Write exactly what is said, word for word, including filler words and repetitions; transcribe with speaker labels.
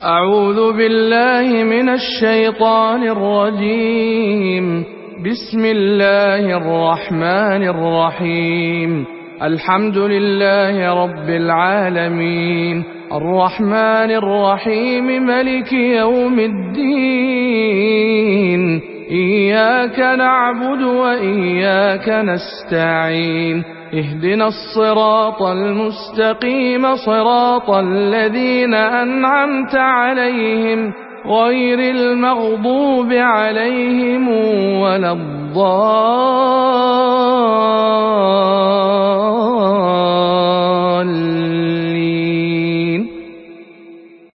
Speaker 1: أعوذ بالله من الشيطان الرجيم. بسم الله الرحمن الرحيم. الحمد لله رب العالمين، الرحمن الرحيم، ملك يوم الدين. إياك نعبد وإياك نستعين. اهدنا الصراط المستقيم، صراط الذين أنعمت عليهم غير المغضوب عليهم ولا الضالين.